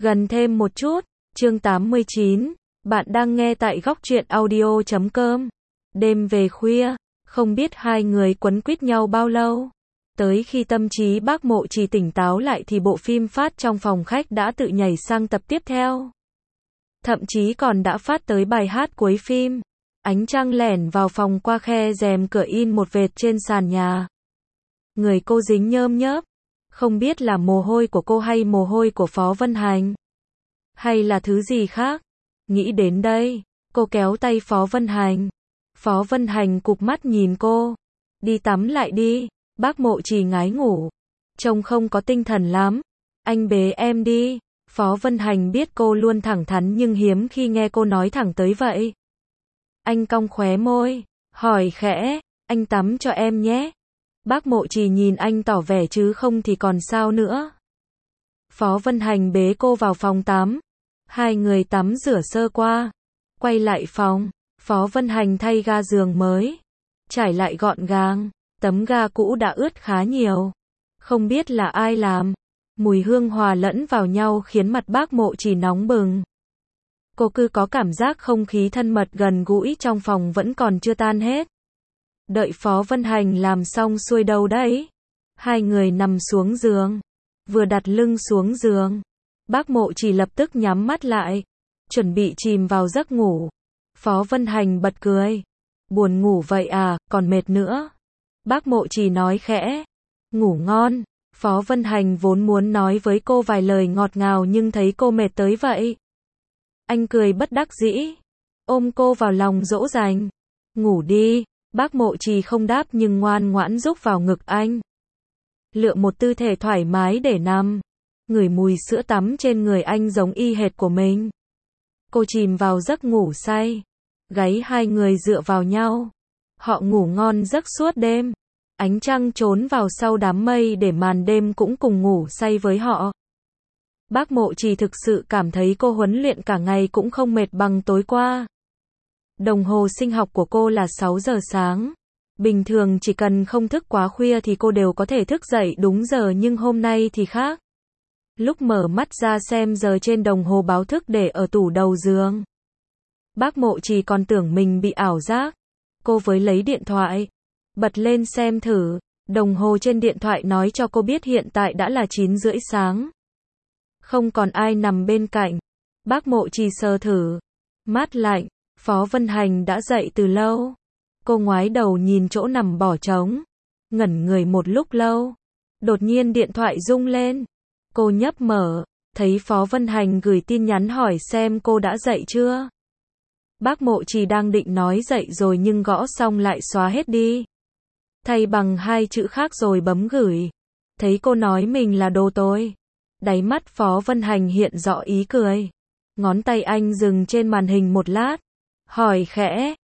Gần thêm một chút, chương 89, bạn đang nghe tại góc truyện audio.com. Đêm về khuya, không biết hai người quấn quýt nhau bao lâu. Tới khi tâm trí bác Mộ Trì tỉnh táo lại thì bộ phim phát trong phòng khách đã tự nhảy sang tập tiếp theo. Thậm chí còn đã phát tới bài hát cuối phim. Ánh trăng lẻn vào phòng qua khe rèm cửa in một vệt trên sàn nhà. Người cô dính nhơm nhớp. Không biết là mồ hôi của cô hay mồ hôi của Phó Vân Hành. Hay là thứ gì khác. Nghĩ đến đây, cô kéo tay Phó Vân Hành. Phó Vân Hành cụp mắt nhìn cô. Đi tắm lại đi, bác Mộ Trì ngái ngủ. Trông không có tinh thần lắm. Anh bế em đi. Phó Vân Hành biết cô luôn thẳng thắn nhưng hiếm khi nghe cô nói thẳng tới vậy. Anh cong khóe môi, hỏi khẽ, anh tắm cho em nhé. Bác Mộ Trì nhìn anh tỏ vẻ chứ không thì còn sao nữa. Phó Vân Hành bế cô vào phòng tắm. Hai người tắm rửa sơ qua. Quay lại phòng, Phó Vân Hành thay ga giường mới. Trải lại gọn gàng, tấm ga cũ đã ướt khá nhiều. Không biết là ai làm. Mùi hương hòa lẫn vào nhau khiến mặt bác Mộ Trì nóng bừng. Cô cứ có cảm giác không khí thân mật gần gũi trong phòng vẫn còn chưa tan hết. Đợi Phó Vân Hành làm xong xuôi đâu đấy. Hai người nằm xuống giường. Vừa đặt lưng xuống giường, bác Mộ Trì lập tức nhắm mắt lại, chuẩn bị chìm vào giấc ngủ. Phó Vân Hành bật cười. Buồn ngủ vậy à, còn mệt nữa. Bác Mộ Trì nói khẽ. Ngủ ngon. Phó Vân Hành vốn muốn nói với cô vài lời ngọt ngào nhưng thấy cô mệt tới vậy. Anh cười bất đắc dĩ, ôm cô vào lòng dỗ dành. Ngủ đi. Bác Mộ Trì không đáp nhưng ngoan ngoãn rúc vào ngực anh. Lựa một tư thế thoải mái để nằm. Ngửi mùi sữa tắm trên người anh giống y hệt của mình. Cô chìm vào giấc ngủ say. Gáy hai người dựa vào nhau. Họ ngủ ngon giấc suốt đêm. Ánh trăng trốn vào sau đám mây để màn đêm cũng cùng ngủ say với họ. Bác Mộ Trì thực sự cảm thấy cô huấn luyện cả ngày cũng không mệt bằng tối qua. Đồng hồ sinh học của cô là 6 giờ sáng. Bình thường chỉ cần không thức quá khuya thì cô đều có thể thức dậy đúng giờ nhưng hôm nay thì khác. Lúc mở mắt ra xem giờ trên đồng hồ báo thức để ở tủ đầu giường. Bác Mộ Trì còn tưởng mình bị ảo giác. Cô với lấy điện thoại. Bật lên xem thử. Đồng hồ trên điện thoại nói cho cô biết hiện tại đã là 9 rưỡi sáng. Không còn ai nằm bên cạnh. Bác Mộ Trì sờ thử. Mát lạnh. Phó Vân Hành đã dậy từ lâu. Cô ngoái đầu nhìn chỗ nằm bỏ trống. Ngẩn người một lúc lâu. Đột nhiên điện thoại rung lên. Cô nhấp mở. Thấy Phó Vân Hành gửi tin nhắn hỏi xem cô đã dậy chưa. Bác Mộ Trì đang định nói dậy rồi nhưng gõ xong lại xóa hết đi. Thay bằng 2 chữ khác rồi bấm gửi. Thấy cô nói mình là đồ tồi. Đáy mắt Phó Vân Hành hiện rõ ý cười. Ngón tay anh dừng trên màn hình một lát. Hỏi khẽ,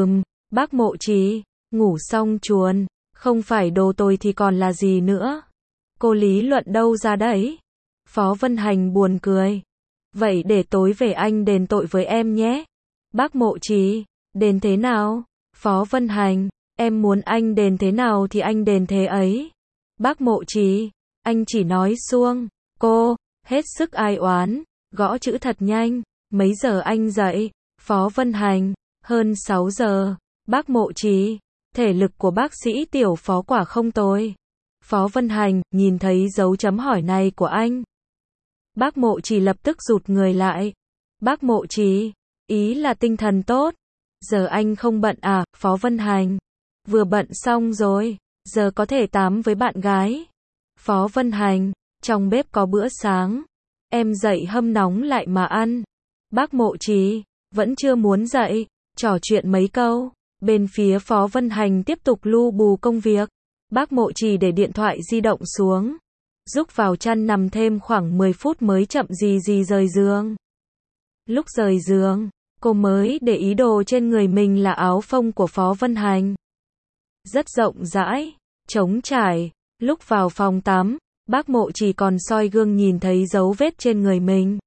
bác Mộ Trì, ngủ xong chuồn, không phải đồ tồi thì còn là gì nữa. Cô lý luận đâu ra đấy. Phó Vân Hành buồn cười. Vậy để tối về anh đền tội với em nhé. Bác Mộ Trì, đền thế nào? Phó Vân Hành, em muốn anh đền thế nào thì anh đền thế ấy. Bác Mộ Trì, anh chỉ nói suông. Cô, hết sức ai oán, gõ chữ thật nhanh. Mấy giờ anh dậy? Phó Vân Hành, hơn 6 giờ. Bác Mộ Trì, thể lực của bác sĩ Tiểu Phó quả không tồi. Phó Vân Hành, nhìn thấy dấu chấm hỏi này của anh. Bác Mộ Trì lập tức rụt người lại. Bác Mộ Trì, ý là tinh thần tốt. Giờ anh không bận à? Phó Vân Hành, vừa bận xong rồi, giờ có thể tám với bạn gái. Phó Vân Hành, trong bếp có bữa sáng. Em dậy hâm nóng lại mà ăn. Bác Mộ Trì, vẫn chưa muốn dậy, trò chuyện mấy câu. Bên phía Phó Vân Hành tiếp tục lu bù công việc. Bác Mộ Trì để điện thoại di động xuống. Rúc vào chăn nằm thêm khoảng 10 phút mới chậm gì rời giường. Lúc rời giường, cô mới để ý đồ trên người mình là áo phông của Phó Vân Hành. Rất rộng rãi, trống trải. Lúc vào phòng tắm, bác Mộ Trì còn soi gương nhìn thấy dấu vết trên người mình.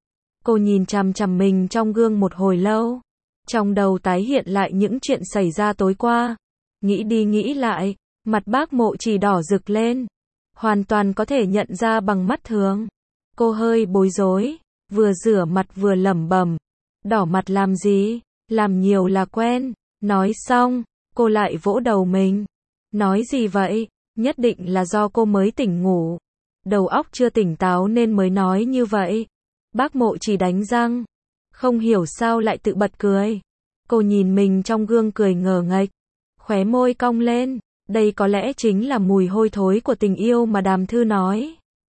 Cô nhìn chằm chằm mình trong gương một hồi lâu. Trong đầu tái hiện lại những chuyện xảy ra tối qua. Nghĩ đi nghĩ lại, mặt bác Mộ Trì đỏ rực lên. Hoàn toàn có thể nhận ra bằng mắt thường. Cô hơi bối rối. vừa rửa mặt vừa lẩm bẩm. Đỏ mặt làm gì? Làm nhiều là quen. Nói xong, cô lại vỗ đầu mình. Nói gì vậy? Nhất định là do cô mới tỉnh ngủ. Đầu óc chưa tỉnh táo nên mới nói như vậy. Bác Mộ chỉ đánh răng. Không hiểu sao lại tự bật cười. Cô nhìn mình trong gương cười ngờ nghệch. Khóe môi cong lên. Đây có lẽ chính là mùi hôi thối của tình yêu mà Đàm Thư nói.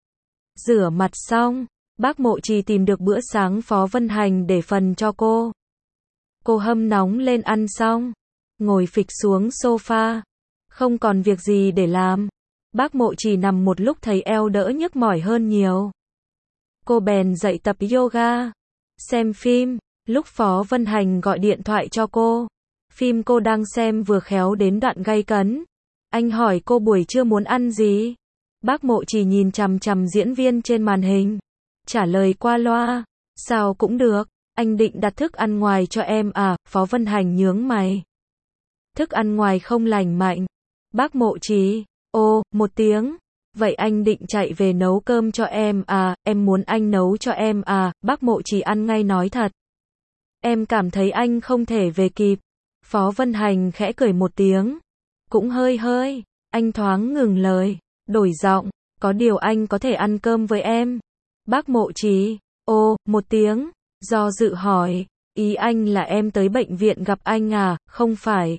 Rửa mặt xong, bác Mộ Trì tìm được bữa sáng Phó Vân Hành để phần cho cô. Cô hâm nóng lên ăn xong, ngồi phịch xuống sofa. Không còn việc gì để làm. Bác Mộ Trì nằm một lúc thấy eo đỡ nhức mỏi hơn nhiều. Cô bèn dậy tập yoga, xem phim. Lúc Phó Vân Hành gọi điện thoại cho cô, phim cô đang xem vừa khéo đến đoạn gay cấn. Anh hỏi cô buổi trưa muốn ăn gì? Bác Mộ Trì nhìn chằm chằm diễn viên trên màn hình, trả lời qua loa, sao cũng được, anh định đặt thức ăn ngoài cho em à? Phó Vân Hành nhướng mày. Thức ăn ngoài không lành mạnh. Bác Mộ Trì, ồ, một tiếng. Vậy anh định chạy về nấu cơm cho em à? Em muốn anh nấu cho em à? Bác Mộ Trì ăn ngay nói thật. Em cảm thấy anh không thể về kịp. Phó Vân Hành khẽ cười một tiếng. Cũng hơi, anh thoáng ngừng lời, đổi giọng, có điều anh có thể ăn cơm với em. Bác Mộ Trì, ô, một tiếng, do dự hỏi, ý anh là em tới bệnh viện gặp anh à? Không phải.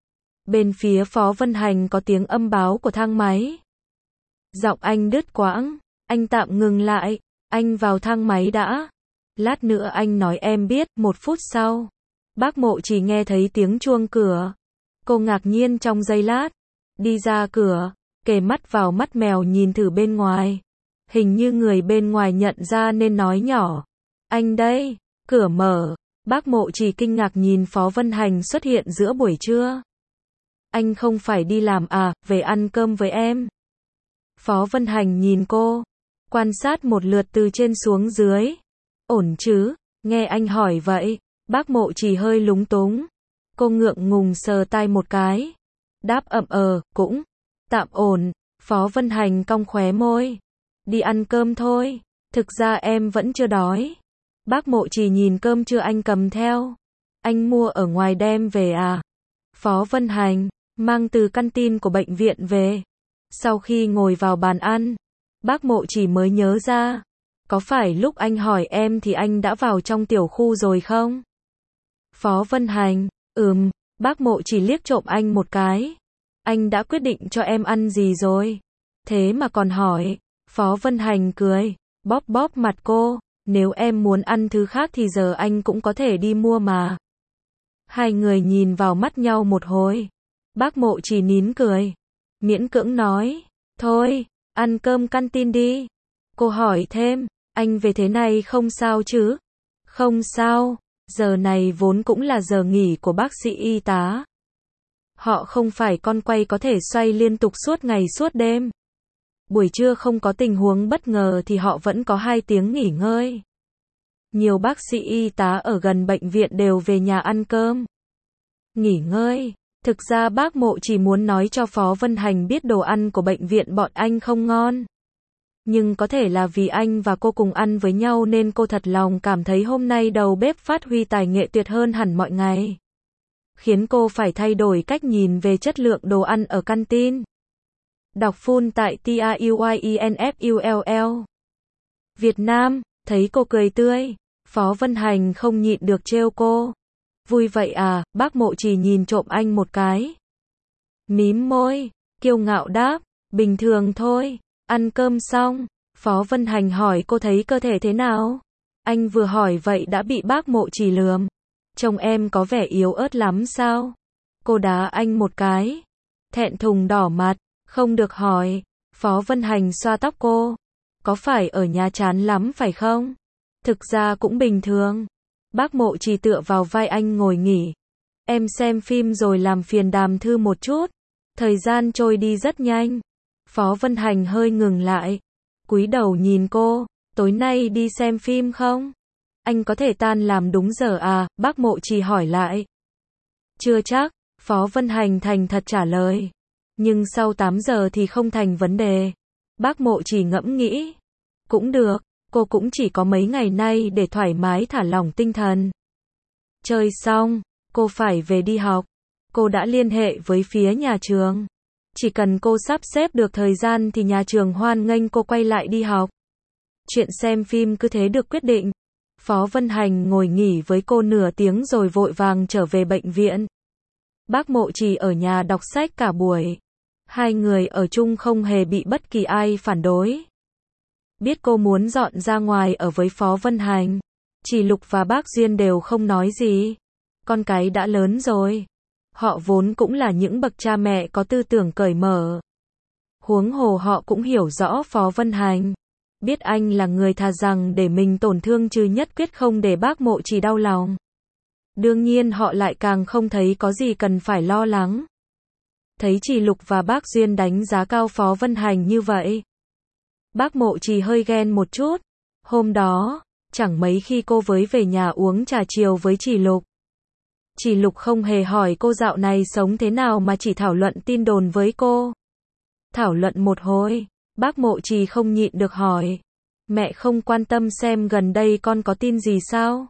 Bên phía Phó Vân Hành có tiếng âm báo của thang máy. Giọng anh đứt quãng, anh tạm ngừng lại, anh vào thang máy đã. Lát nữa anh nói em biết. 1 phút sau, bác Mộ Trì nghe thấy tiếng chuông cửa. Cô ngạc nhiên trong giây lát, đi ra cửa, kề mắt vào mắt mèo nhìn thử bên ngoài. Hình như người bên ngoài nhận ra nên nói nhỏ. Anh đây, cửa mở. Bác Mộ Trì kinh ngạc nhìn Phó Vân Hành xuất hiện giữa buổi trưa. Anh không phải đi làm à? Về ăn cơm với em. Phó Vân Hành nhìn cô, quan sát một lượt từ trên xuống dưới. Ổn chứ? Nghe anh hỏi vậy, bác Mộ Trì hơi lúng túng. Cô ngượng ngùng sờ tai một cái. Đáp cũng tạm ổn. Phó Vân Hành cong khóe môi. Đi ăn cơm thôi. Thực ra em vẫn chưa đói. Bác Mộ Trì nhìn cơm trưa anh cầm theo. Anh mua ở ngoài đem về à? Phó Vân Hành mang từ canteen của bệnh viện về. Sau khi ngồi vào bàn ăn, bác Mộ Trì mới nhớ ra. Có phải lúc anh hỏi em thì anh đã vào trong tiểu khu rồi không? Phó Vân Hành, bác Mộ Trì liếc trộm anh một cái. Anh đã quyết định cho em ăn gì rồi? Thế mà còn hỏi. Phó Vân Hành cười, bóp bóp mặt cô. Nếu em muốn ăn thứ khác thì giờ anh cũng có thể đi mua mà. Hai người nhìn vào mắt nhau một hồi. Bác Mộ Trì nín cười, miễn cưỡng nói, thôi, ăn cơm canteen đi. Cô hỏi thêm, anh về thế này không sao chứ? Không sao, giờ này vốn cũng là giờ nghỉ của bác sĩ y tá. Họ không phải con quay có thể xoay liên tục suốt ngày suốt đêm. Buổi trưa không có tình huống bất ngờ thì họ vẫn có 2 tiếng nghỉ ngơi. Nhiều bác sĩ y tá ở gần bệnh viện đều về nhà ăn cơm, nghỉ ngơi. Thực ra bác Mộ chỉ muốn nói cho Phó Vân Hành biết đồ ăn của bệnh viện bọn anh không ngon. Nhưng có thể là vì anh và cô cùng ăn với nhau nên cô thật lòng cảm thấy hôm nay đầu bếp phát huy tài nghệ tuyệt hơn hẳn mọi ngày. Khiến cô phải thay đổi cách nhìn về chất lượng đồ ăn ở canteen. Đọc full tại TAUYINFULL. Việt Nam, thấy cô cười tươi, Phó Vân Hành không nhịn được trêu cô. Vui vậy à? Bác Mộ chỉ nhìn trộm anh một cái. Mím môi, kiêu ngạo đáp, bình thường thôi. Ăn cơm xong, Phó Vân Hành hỏi cô thấy cơ thể thế nào? Anh vừa hỏi vậy đã bị bác Mộ chỉ lườm. Chồng em có vẻ yếu ớt lắm sao? Cô đá anh một cái. Thẹn thùng đỏ mặt, không được hỏi. Phó Vân Hành xoa tóc cô. Có phải ở nhà chán lắm phải không? Thực ra cũng bình thường. Bác Mộ chỉ tựa vào vai anh ngồi nghỉ. Em xem phim rồi làm phiền Đàm Thư một chút. Thời gian trôi đi rất nhanh. Phó Vân Hành hơi ngừng lại. Cúi đầu nhìn cô. Tối nay đi xem phim không? Anh có thể tan làm đúng giờ à? Bác Mộ chỉ hỏi lại. Chưa chắc. Phó Vân Hành thành thật trả lời. Nhưng sau 8 giờ thì không thành vấn đề. Bác Mộ chỉ ngẫm nghĩ. Cũng được. cô cũng chỉ có mấy ngày nay để thoải mái thả lỏng tinh thần. Chơi xong, cô phải về đi học. Cô đã liên hệ với phía nhà trường. Chỉ cần cô sắp xếp được thời gian thì nhà trường hoan nghênh cô quay lại đi học. Chuyện xem phim cứ thế được quyết định. Phó Vân Hành ngồi nghỉ với cô nửa tiếng rồi vội vàng trở về bệnh viện. Bác Mộ Trì ở nhà đọc sách cả buổi. Hai người ở chung không hề bị bất kỳ ai phản đối. Biết cô muốn dọn ra ngoài ở với Phó Vân Hành, Trì Lục và bác Duyên đều không nói gì. Con cái đã lớn rồi. Họ vốn cũng là những bậc cha mẹ có tư tưởng cởi mở. Huống hồ họ cũng hiểu rõ Phó Vân Hành. Biết anh là người thà rằng để mình tổn thương chứ nhất quyết không để bác Mộ Trì đau lòng. Đương nhiên họ lại càng không thấy có gì cần phải lo lắng. Thấy Trì Lục và bác Duyên đánh giá cao Phó Vân Hành như vậy, bác Mộ Trì hơi ghen một chút. Hôm đó, chẳng mấy khi cô với về nhà uống trà chiều với Trì Lục. Trì Lục không hề hỏi cô dạo này sống thế nào mà chỉ thảo luận tin đồn với cô. Thảo luận một hồi, bác Mộ Trì không nhịn được hỏi. Mẹ không quan tâm xem gần đây con có tin gì sao?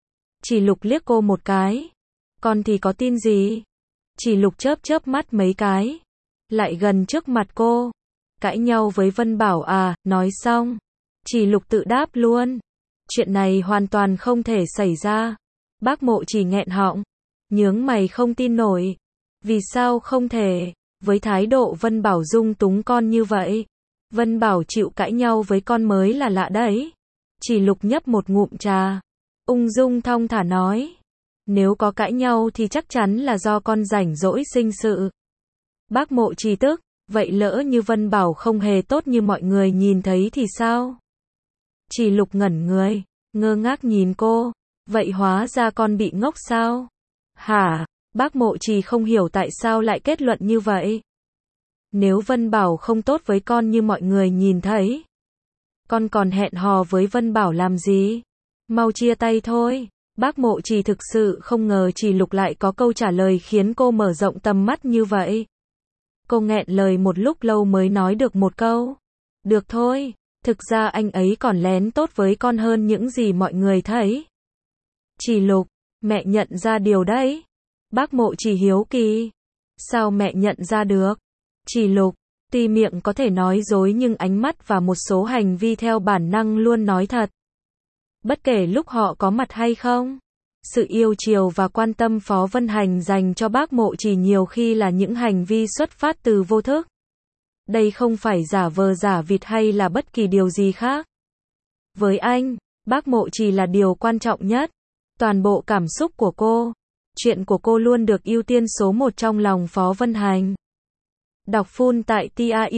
Trì Lục liếc cô một cái. Con thì có tin gì? Trì Lục chớp chớp mắt mấy cái. Lại gần trước mặt cô. Cãi nhau với Vân Bảo à, nói xong. Trì Lục tự đáp luôn. Chuyện này hoàn toàn không thể xảy ra. Bác Mộ Trì nghẹn họng. Nhướng mày không tin nổi. Vì sao không thể? Với thái độ Vân Bảo dung túng con như vậy, Vân Bảo chịu cãi nhau với con mới là lạ đấy. Trì Lục nhấp một ngụm trà, ung dung thong thả nói. Nếu có cãi nhau thì chắc chắn là do con rảnh rỗi sinh sự. Bác Mộ Trì tức, vậy lỡ như Vân Bảo không hề tốt như mọi người nhìn thấy thì sao? Trì Lục ngẩn người, ngơ ngác nhìn cô. Vậy hóa ra con bị ngốc sao? Hả? Bác Mộ Trì không hiểu tại sao lại kết luận như vậy. Nếu Vân Bảo không tốt với con như mọi người nhìn thấy, con còn hẹn hò với Vân Bảo làm gì? Mau chia tay thôi. Bác Mộ Trì thực sự không ngờ Trì Lục lại có câu trả lời khiến cô mở rộng tầm mắt như vậy. Cô nghẹn lời một lúc lâu mới nói được một câu. Được thôi, thực ra anh ấy còn lén tốt với con hơn những gì mọi người thấy. Trì Lục, mẹ nhận ra điều đấy. Bác Mộ Trì hiếu kỳ. Sao mẹ nhận ra được? Trì Lục, tuy miệng có thể nói dối nhưng ánh mắt và một số hành vi theo bản năng luôn nói thật. Bất kể lúc họ có mặt hay không. Sự yêu chiều và quan tâm Phó Vân Hành dành cho bác Mộ Trì nhiều khi là những hành vi xuất phát từ vô thức. Đây không phải giả vờ giả vịt hay là bất kỳ điều gì khác. Với anh, bác Mộ Trì là điều quan trọng nhất. Toàn bộ cảm xúc của cô, chuyện của cô luôn được ưu tiên số một trong lòng Phó Vân Hành. Đọc full tại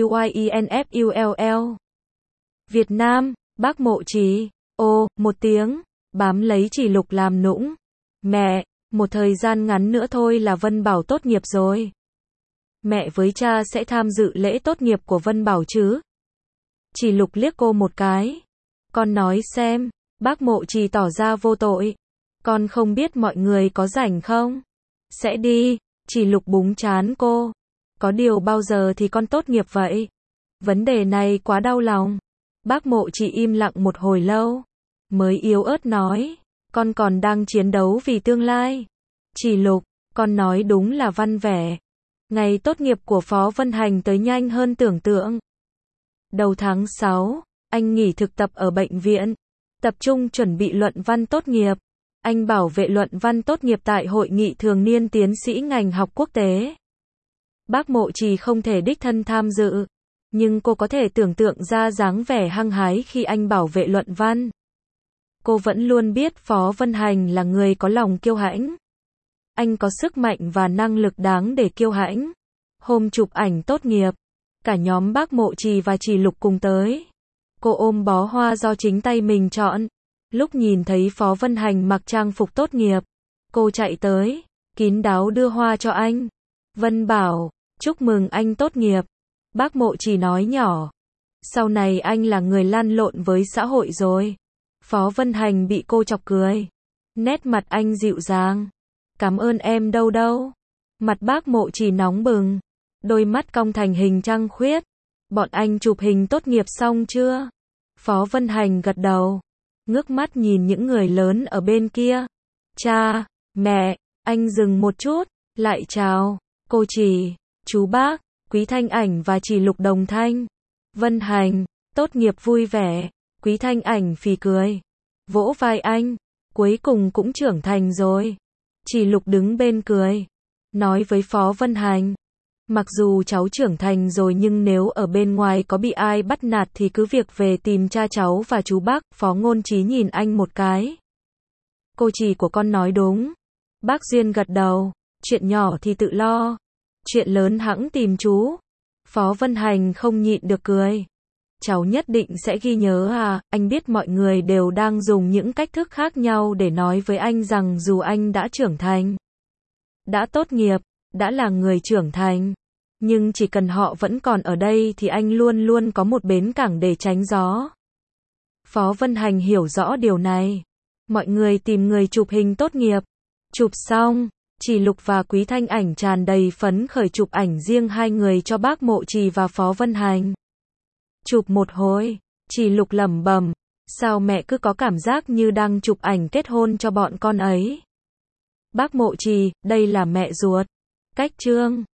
TAUYINFULL. Việt Nam, bác Mộ Trì. Ô, một tiếng, bám lấy Trì Lục làm nũng. Mẹ, một thời gian ngắn nữa thôi là Vân Bảo tốt nghiệp rồi. Mẹ với cha sẽ tham dự lễ tốt nghiệp của Vân Bảo chứ? Trì Lục liếc cô một cái. Con nói xem, bác Mộ Trì tỏ ra vô tội. Con không biết mọi người có rảnh không? Sẽ đi. Trì Lục búng trán cô. Có điều bao giờ thì con tốt nghiệp vậy? Vấn đề này quá đau lòng. Bác Mộ Trì im lặng một hồi lâu, mới yếu ớt nói. Con còn đang chiến đấu vì tương lai. Trì Lục, con nói đúng là văn vẻ. Ngày tốt nghiệp của Phó Vân Hành tới nhanh hơn tưởng tượng. Đầu tháng 6, anh nghỉ thực tập ở bệnh viện, tập trung chuẩn bị luận văn tốt nghiệp. Anh bảo vệ luận văn tốt nghiệp tại hội nghị thường niên tiến sĩ ngành học quốc tế. Bác Mộ Trì không thể đích thân tham dự, nhưng cô có thể tưởng tượng ra dáng vẻ hăng hái khi anh bảo vệ luận văn. Cô vẫn luôn biết Phó Vân Hành là người có lòng kiêu hãnh. Anh có sức mạnh và năng lực đáng để kiêu hãnh. Hôm chụp ảnh tốt nghiệp, cả nhóm bác Mộ Trì và Trì Lục cùng tới. Cô ôm bó hoa do chính tay mình chọn. Lúc nhìn thấy Phó Vân Hành mặc trang phục tốt nghiệp, cô chạy tới, kín đáo đưa hoa cho anh. Vân Bảo, chúc mừng anh tốt nghiệp. Bác Mộ Trì nói nhỏ. Sau này anh là người lăn lộn với xã hội rồi. Phó Vân Hành bị cô chọc cười. Nét mặt anh dịu dàng. Cảm ơn em đâu đâu. Mặt bác Mộ Trì nóng bừng. Đôi mắt cong thành hình trăng khuyết. Bọn anh chụp hình tốt nghiệp xong chưa? Phó Vân Hành gật đầu, ngước mắt nhìn những người lớn ở bên kia. Cha, mẹ, anh dừng một chút, lại chào, cô Chỉ, chú Bác, Quý Thanh Ảnh và Chỉ Lục đồng thanh. Vân Hành, tốt nghiệp vui vẻ, Quý Thanh Ảnh phì cười, vỗ vai anh, cuối cùng cũng trưởng thành rồi. Chỉ Lục đứng bên cười, nói với Phó Vân Hành, mặc dù cháu trưởng thành rồi nhưng nếu ở bên ngoài có bị ai bắt nạt thì cứ việc về tìm cha cháu và chú Bác. Phó Ngôn Chí nhìn anh một cái. Cô Chỉ của con nói đúng. Bác Duyên gật đầu, chuyện nhỏ thì tự lo, chuyện lớn hẵng tìm chú. Phó Vân Hành không nhịn được cười. Cháu nhất định sẽ ghi nhớ à, anh biết mọi người đều đang dùng những cách thức khác nhau để nói với anh rằng dù anh đã trưởng thành, đã tốt nghiệp, đã là người trưởng thành, nhưng chỉ cần họ vẫn còn ở đây thì anh luôn luôn có một bến cảng để tránh gió. Phó Vân Hành hiểu rõ điều này. Mọi người tìm người chụp hình tốt nghiệp. Chụp xong, Chỉ Lục và Quý Thanh Ảnh tràn đầy phấn khởi chụp ảnh riêng hai người cho bác Mộ Trì và Phó Vân Hành. Chụp một hồi, Chỉ Lục lẩm bẩm, sao mẹ cứ có cảm giác như đang chụp ảnh kết hôn cho bọn con ấy. Bác Mộ Trì, đây là mẹ ruột. Cách Trương.